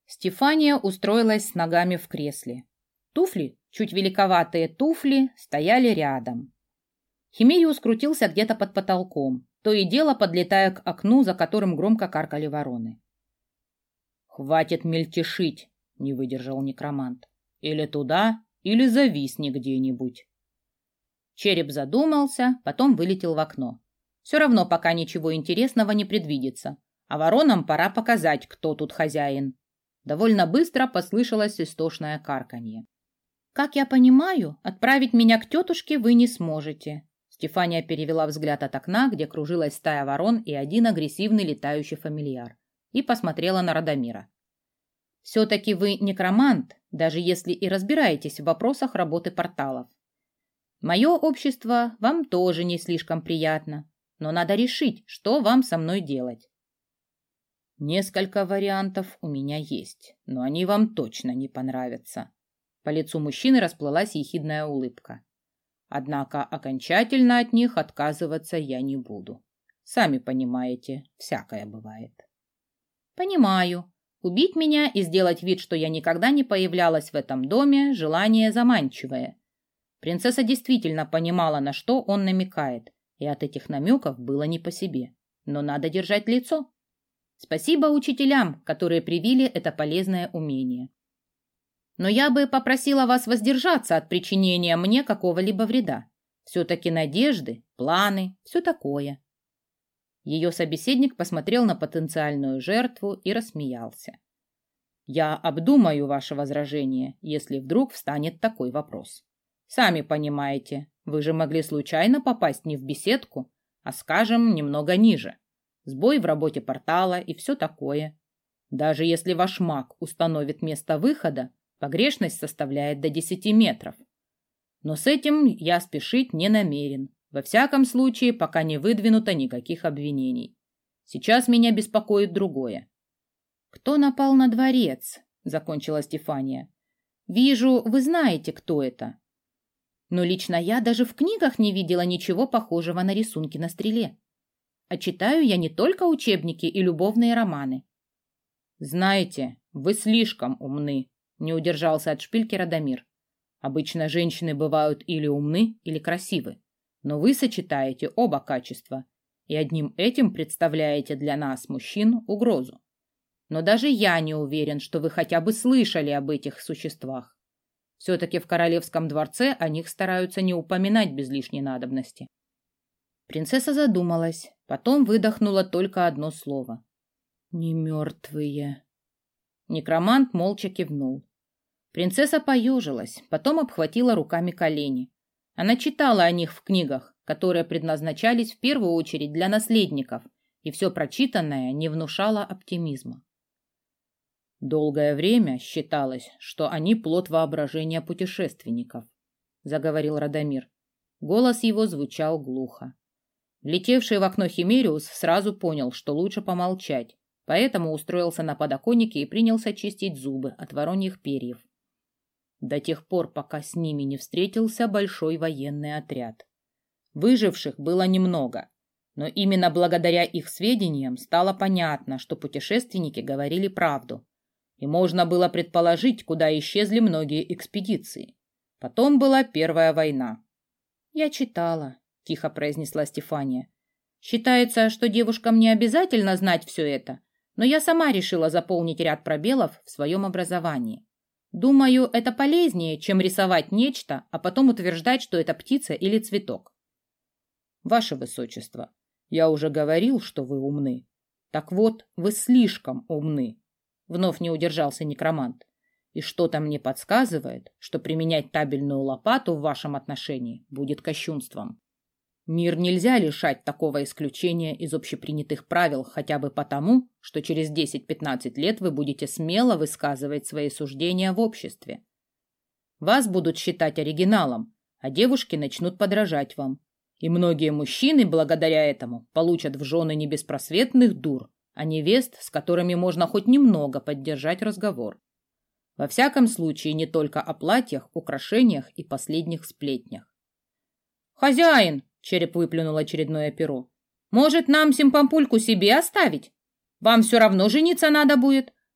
Стефания устроилась с ногами в кресле. Туфли, чуть великоватые туфли, стояли рядом. Химериус крутился где-то под потолком, то и дело подлетая к окну, за которым громко каркали вороны. «Хватит мельтешить!» — не выдержал некромант. «Или туда, или зависни где-нибудь». Череп задумался, потом вылетел в окно. Все равно пока ничего интересного не предвидится, а воронам пора показать, кто тут хозяин. Довольно быстро послышалось истошное карканье. «Как я понимаю, отправить меня к тетушке вы не сможете». Стефания перевела взгляд от окна, где кружилась стая ворон и один агрессивный летающий фамильяр, и посмотрела на Радомира. «Все-таки вы некромант, даже если и разбираетесь в вопросах работы порталов. Мое общество вам тоже не слишком приятно, но надо решить, что вам со мной делать». «Несколько вариантов у меня есть, но они вам точно не понравятся». По лицу мужчины расплылась ехидная улыбка. «Однако окончательно от них отказываться я не буду. Сами понимаете, всякое бывает». «Понимаю. Убить меня и сделать вид, что я никогда не появлялась в этом доме, желание заманчивое». Принцесса действительно понимала, на что он намекает, и от этих намеков было не по себе. Но надо держать лицо. Спасибо учителям, которые привили это полезное умение. Но я бы попросила вас воздержаться от причинения мне какого-либо вреда. Все-таки надежды, планы, все такое». Ее собеседник посмотрел на потенциальную жертву и рассмеялся. «Я обдумаю ваше возражение, если вдруг встанет такой вопрос. Сами понимаете, вы же могли случайно попасть не в беседку, а, скажем, немного ниже. Сбой в работе портала и все такое. Даже если ваш маг установит место выхода, погрешность составляет до 10 метров. Но с этим я спешить не намерен. Во всяком случае, пока не выдвинуто никаких обвинений. Сейчас меня беспокоит другое». «Кто напал на дворец?» — закончила Стефания. «Вижу, вы знаете, кто это. Но лично я даже в книгах не видела ничего похожего на рисунки на стреле. А читаю я не только учебники и любовные романы». «Знаете, вы слишком умны», — не удержался от шпильки Радомир. «Обычно женщины бывают или умны, или красивы. Но вы сочетаете оба качества, и одним этим представляете для нас, мужчин, угрозу. Но даже я не уверен, что вы хотя бы слышали об этих существах. Все-таки в королевском дворце о них стараются не упоминать без лишней надобности». Принцесса задумалась, потом выдохнула только одно слово. «Не мертвые». Некромант молча кивнул. Принцесса поежилась, потом обхватила руками колени. Она читала о них в книгах, которые предназначались в первую очередь для наследников, и все прочитанное не внушало оптимизма. «Долгое время считалось, что они плод воображения путешественников», — заговорил Радомир. Голос его звучал глухо. Влетевший в окно Химериус сразу понял, что лучше помолчать, поэтому устроился на подоконнике и принялся чистить зубы от вороньих перьев. До тех пор, пока с ними не встретился большой военный отряд. Выживших было немного, но именно благодаря их сведениям стало понятно, что путешественники говорили правду, и можно было предположить, куда исчезли многие экспедиции. Потом была Первая война. «Я читала», — тихо произнесла Стефания. «Считается, что девушкам не обязательно знать все это, но я сама решила заполнить ряд пробелов в своем образовании. Думаю, это полезнее, чем рисовать нечто, а потом утверждать, что это птица или цветок». «Ваше Высочество, я уже говорил, что вы умны. Так вот, вы слишком умны», — вновь не удержался некромант. «И что-то мне подсказывает, что применять табельную лопату в вашем отношении будет кощунством. Мир нельзя лишать такого исключения из общепринятых правил хотя бы потому, что через 10-15 лет вы будете смело высказывать свои суждения в обществе. Вас будут считать оригиналом, а девушки начнут подражать вам. И многие мужчины, благодаря этому, получат в жены не беспросветных дур, а невест, с которыми можно хоть немного поддержать разговор. Во всяком случае, не только о платьях, украшениях и последних сплетнях». «Хозяин!» — череп выплюнул очередное перо. «Может, нам симпампульку себе оставить? Вам все равно жениться надо будет,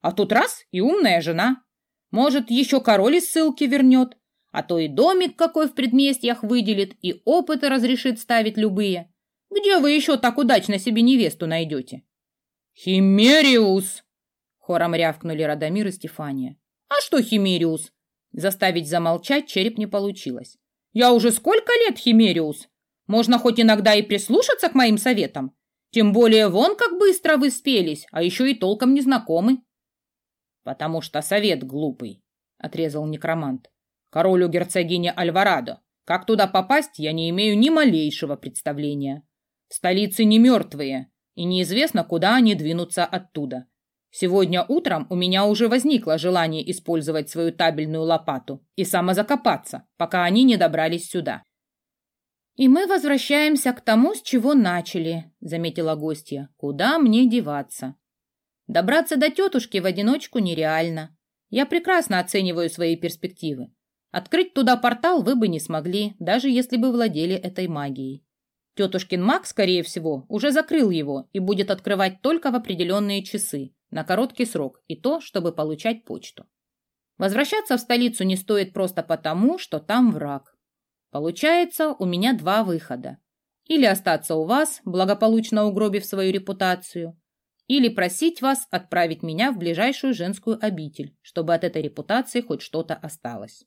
А тут раз и умная жена. Может, еще король из ссылки вернет, а то и домик какой в предместьях выделит, и опыты разрешит ставить любые. Где вы еще так удачно себе невесту найдете? Химериус! Хором рявкнули Радомир и Стефания. А что Химериус? Заставить замолчать череп не получилось. Я уже сколько лет Химериус? Можно хоть иногда и прислушаться к моим советам. Тем более вон как быстро вы спелись, а еще и толком не знакомы. Потому что совет глупый, отрезал некромант. Королю герцогине Альварадо. Как туда попасть, я не имею ни малейшего представления. В столице не мертвые, и неизвестно, куда они двинутся оттуда. Сегодня утром у меня уже возникло желание использовать свою табельную лопату и самозакопаться, пока они не добрались сюда. «И мы возвращаемся к тому, с чего начали», — заметила гостья. «Куда мне деваться? Добраться до тетушки в одиночку нереально. Я прекрасно оцениваю свои перспективы. Открыть туда портал вы бы не смогли, даже если бы владели этой магией. Тетушкин маг, скорее всего, уже закрыл его и будет открывать только в определенные часы, на короткий срок, и то, чтобы получать почту. Возвращаться в столицу не стоит просто потому, что там враг. Получается, у меня два выхода. Или остаться у вас, благополучно угробив свою репутацию, или просить вас отправить меня в ближайшую женскую обитель, чтобы от этой репутации хоть что-то осталось.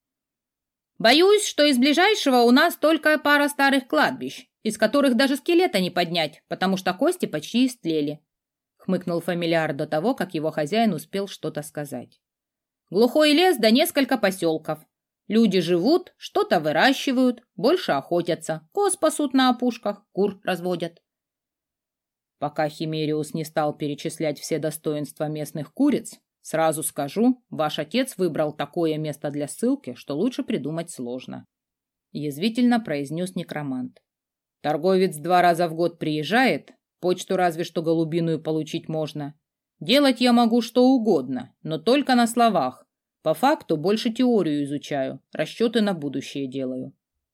Боюсь, что из ближайшего у нас только пара старых кладбищ, из которых даже скелета не поднять, потому что кости почти истлели, хмыкнул фамильяр до того, как его хозяин успел что-то сказать. Глухой лес да несколько поселков. Люди живут, что-то выращивают, больше охотятся, коз пасут на опушках, кур разводят. Пока Химериус не стал перечислять все достоинства местных куриц, сразу скажу, ваш отец выбрал такое место для ссылки, что лучше придумать сложно. Язвительно произнес некромант. Торговец 2 раза в год приезжает, почту разве что голубиную получить можно. Делать я могу что угодно, но только на словах. По факту больше теорию изучаю, расчеты на будущее делаю.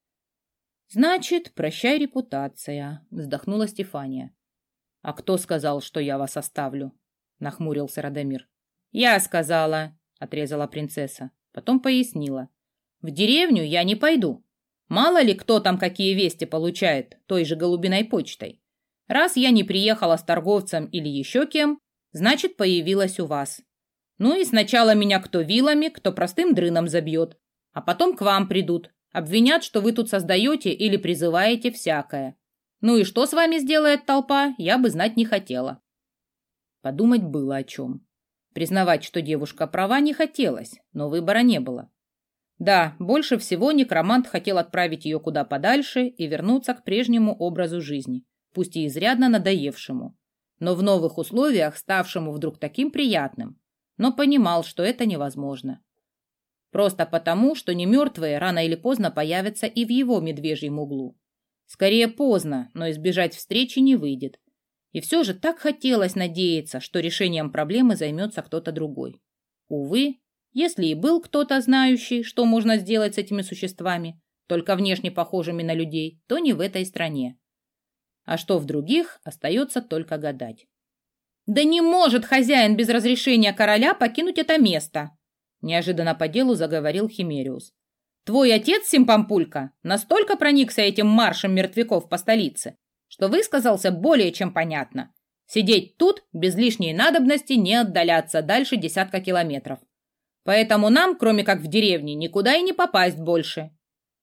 Значит, прощай репутация, вздохнула Стефания. А кто сказал, что я вас оставлю? Нахмурился Радомир. Я сказала, отрезала принцесса, потом пояснила. В деревню я не пойду. Мало ли кто там какие вести получает той же голубиной почтой. Раз я не приехала с торговцем или еще кем, значит, появилась у вас. Ну и сначала меня кто вилами, кто простым дрыном забьет, а потом к вам придут, обвинят, что вы тут создаете или призываете всякое. Ну и что с вами сделает толпа, я бы знать не хотела. Подумать было о чем. Признавать, что девушка права, не хотелось, но выбора не было. Да, больше всего некромант хотел отправить ее куда подальше и вернуться к прежнему образу жизни, пусть и изрядно надоевшему, но в новых условиях ставшему вдруг таким приятным, но понимал, что это невозможно. Просто потому, что немертвые рано или поздно появятся и в его медвежьем углу. Скорее поздно, но избежать встречи не выйдет. И все же так хотелось надеяться, что решением проблемы займется кто-то другой. Увы, если и был кто-то знающий, что можно сделать с этими существами, только внешне похожими на людей, то не в этой стране. А что в других, остается только гадать. «Да не может хозяин без разрешения короля покинуть это место!» Неожиданно по делу заговорил Химериус. «Твой отец, Симпампулька, настолько проникся этим маршем мертвяков по столице, что высказался более чем понятно. Сидеть тут, без лишней надобности, не отдаляться дальше 10 километров. Поэтому нам, кроме как в деревне, никуда и не попасть больше».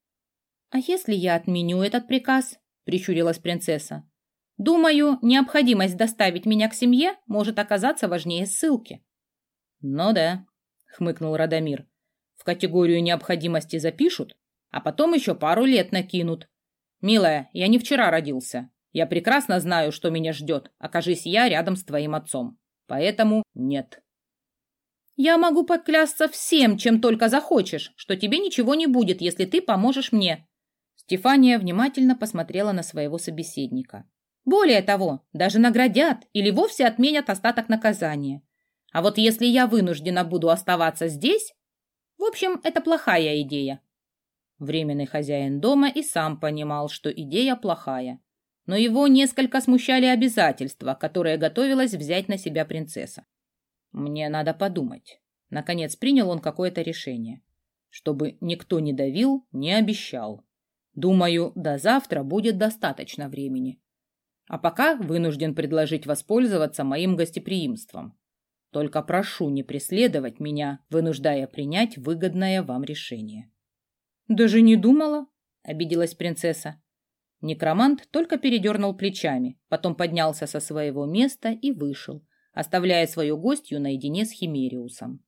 «А если я отменю этот приказ?» – прищурилась принцесса. «Думаю, необходимость доставить меня к семье может оказаться важнее ссылки». «Ну да», – хмыкнул Радомир. «В категорию необходимости запишут, а потом еще пару лет накинут. Милая, я не вчера родился. Я прекрасно знаю, что меня ждет, окажись я рядом с твоим отцом. Поэтому нет». «Я могу поклясться всем, чем только захочешь, что тебе ничего не будет, если ты поможешь мне». Стефания внимательно посмотрела на своего собеседника. «Более того, даже наградят или вовсе отменят остаток наказания. А вот если я вынуждена буду оставаться здесь... В общем, это плохая идея». Временный хозяин дома и сам понимал, что идея плохая. Но его несколько смущали обязательства, которые готовилась взять на себя принцесса. Мне надо подумать. Наконец принял он какое-то решение. Чтобы никто не давил, не обещал. Думаю, до завтра будет достаточно времени. А пока вынужден предложить воспользоваться моим гостеприимством. Только прошу не преследовать меня, вынуждая принять выгодное вам решение. Даже не думала, обиделась принцесса. Некромант только передернул плечами, потом поднялся со своего места и вышел, оставляя свою гостью наедине с Химериусом.